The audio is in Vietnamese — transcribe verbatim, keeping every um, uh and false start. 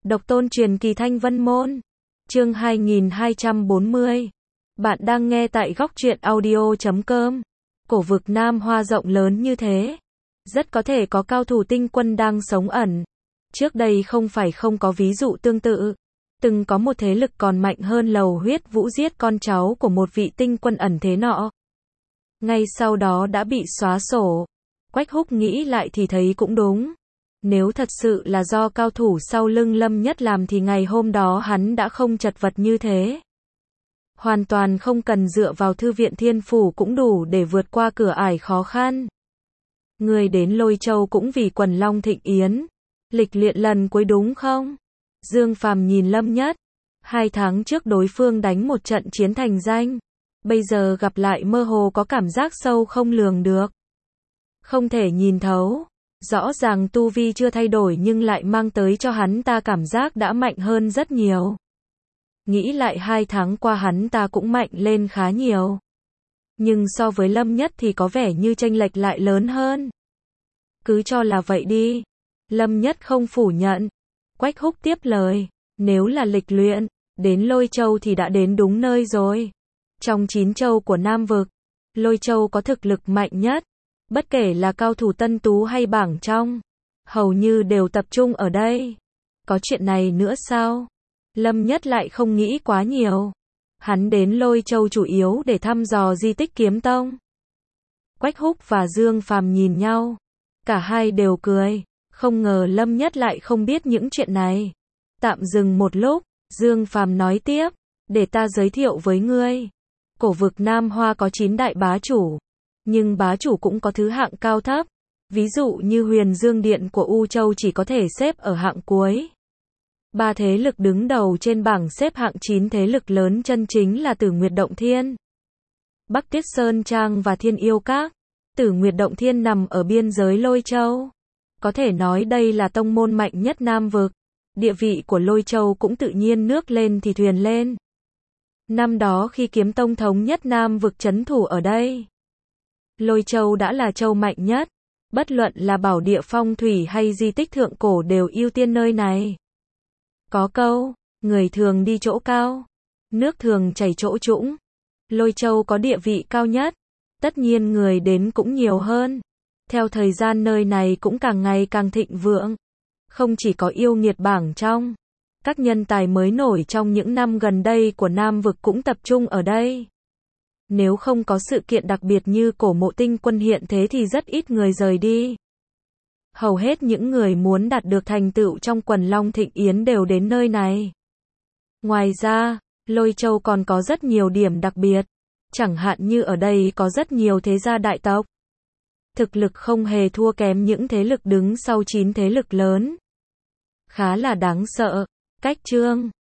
Độc tôn truyền kỳ Thanh Vân Môn. Chương hai nghìn hai trăm bốn mươi. Bạn đang nghe tại góc truyện audio chấm com. Cổ vực Nam Hoa rộng lớn như thế, rất có thể có cao thủ tinh quân đang sống ẩn. Trước đây không phải không có ví dụ tương tự. Từng có một thế lực còn mạnh hơn Lầu Huyết Vũ giết con cháu của một vị tinh quân ẩn thế nọ. Ngay sau đó đã bị xóa sổ. Quách Húc nghĩ lại thì thấy cũng đúng. Nếu thật sự là do cao thủ sau lưng Lâm Nhất làm thì ngày hôm đó hắn đã không chật vật như thế. Hoàn toàn không cần dựa vào thư viện thiên phủ cũng đủ để vượt qua cửa ải khó khăn. Người đến Lôi Châu cũng vì Quần Long Thịnh Yến. Lịch luyện lần cuối đúng không? Dương Phàm nhìn Lâm Nhất. Hai tháng trước đối phương đánh một trận chiến thành danh. Bây giờ gặp lại mơ hồ có cảm giác sâu không lường được. Không thể nhìn thấu. Rõ ràng tu vi chưa thay đổi nhưng lại mang tới cho hắn ta cảm giác đã mạnh hơn rất nhiều. Nghĩ lại hai tháng qua hắn ta cũng mạnh lên khá nhiều. Nhưng so với Lâm Nhất thì có vẻ như chênh lệch lại lớn hơn. Cứ cho là vậy đi. Lâm Nhất không phủ nhận. Quách Húc tiếp lời. Nếu là lịch luyện, đến Lôi Châu thì đã đến đúng nơi rồi. Trong chín châu của Nam Vực, Lôi Châu có thực lực mạnh nhất. Bất kể là cao thủ tân tú hay bảng trong, hầu như đều tập trung ở đây. Có chuyện này nữa sao? Lâm Nhất lại không nghĩ quá nhiều. Hắn đến Lôi Châu chủ yếu để thăm dò di tích Kiếm Tông. Quách Húc và Dương Phàm nhìn nhau. Cả hai đều cười. Không ngờ Lâm Nhất lại không biết những chuyện này. Tạm dừng một lúc, Dương Phàm nói tiếp. Để ta giới thiệu với ngươi. Cổ vực Nam Hoa có chín đại bá chủ. Nhưng bá chủ cũng có thứ hạng cao thấp. Ví dụ như Huyền Dương Điện của U Châu chỉ có thể xếp ở hạng cuối. Ba thế lực đứng đầu trên bảng xếp hạng chín thế lực lớn chân chính là Tử Nguyệt Động Thiên, Bắc Tiết Sơn Trang và Thiên Yêu Các. Tử Nguyệt Động Thiên nằm ở biên giới Lôi Châu. Có thể nói đây là tông môn mạnh nhất Nam Vực. Địa vị của Lôi Châu cũng tự nhiên nước lên thì thuyền lên. Năm đó khi Kiếm Tông thống nhất Nam Vực trấn thủ ở đây, Lôi Châu đã là châu mạnh nhất. Bất luận là bảo địa phong thủy hay di tích thượng cổ đều ưu tiên nơi này. Có câu, người thường đi chỗ cao, nước thường chảy chỗ trũng. Lôi Châu có địa vị cao nhất. Tất nhiên người đến cũng nhiều hơn. Theo thời gian nơi này cũng càng ngày càng thịnh vượng. Không chỉ có yêu nghiệt bảng trong, các nhân tài mới nổi trong những năm gần đây của Nam Vực cũng tập trung ở đây. Nếu không có sự kiện đặc biệt như cổ mộ tinh quân hiện thế thì rất ít người rời đi. Hầu hết những người muốn đạt được thành tựu trong Quần Long Thịnh Yến đều đến nơi này. Ngoài ra, Lôi Châu còn có rất nhiều điểm đặc biệt. Chẳng hạn như ở đây có rất nhiều thế gia đại tộc. Thực lực không hề thua kém những thế lực đứng sau chín thế lực lớn. Khá là đáng sợ. Cách chương